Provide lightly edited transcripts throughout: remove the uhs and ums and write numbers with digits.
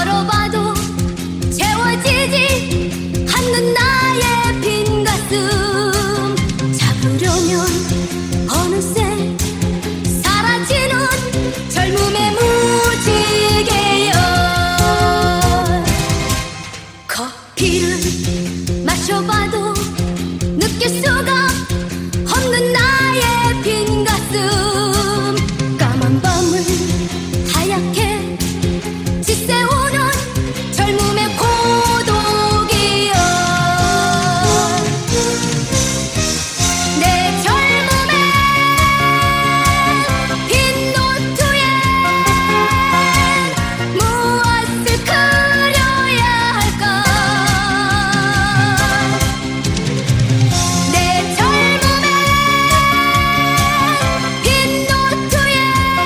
걸어봐도 채워지지 않는 나의 빈 가슴 잡으려면 어느새 사라지는 젊음의 무지개여. 커피를 마셔봐도 느낄 수가 없는 나의 빈 가슴 까만 밤을 하얗게 지새우는 젊음의 고독이여. 내 젊음의 빈 노트에 무엇을 그려야 할까. 내 젊음의 빈 노트에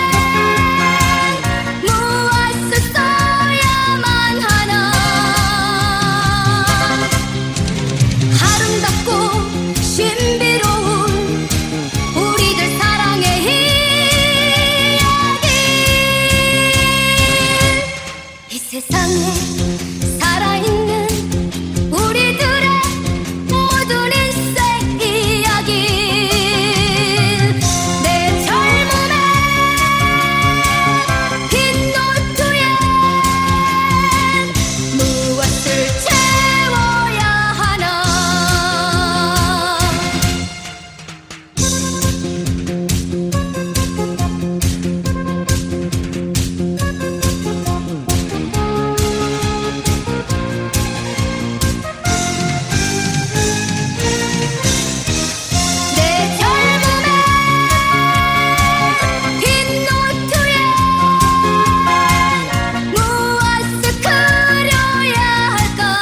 무엇을 써야만 하나. 아름답고 신비로운 우리들 사랑의 이야기. 이 세상에 살아있는 우리들의 모든 인생 이야기. 내 젊음의 빈 노트에 무엇을 채워야 하나. 내 젊음의 빈 노트에 무엇을 그려야 할까.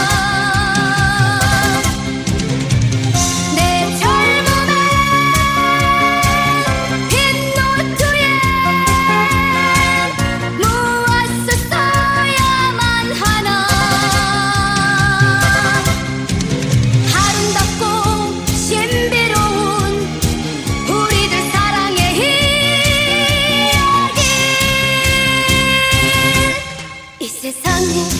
내 젊음의 빈 노트에 무엇을 써야만 하나. 아름답고 신비로운 우리들 사랑의 이야기. 이 세상에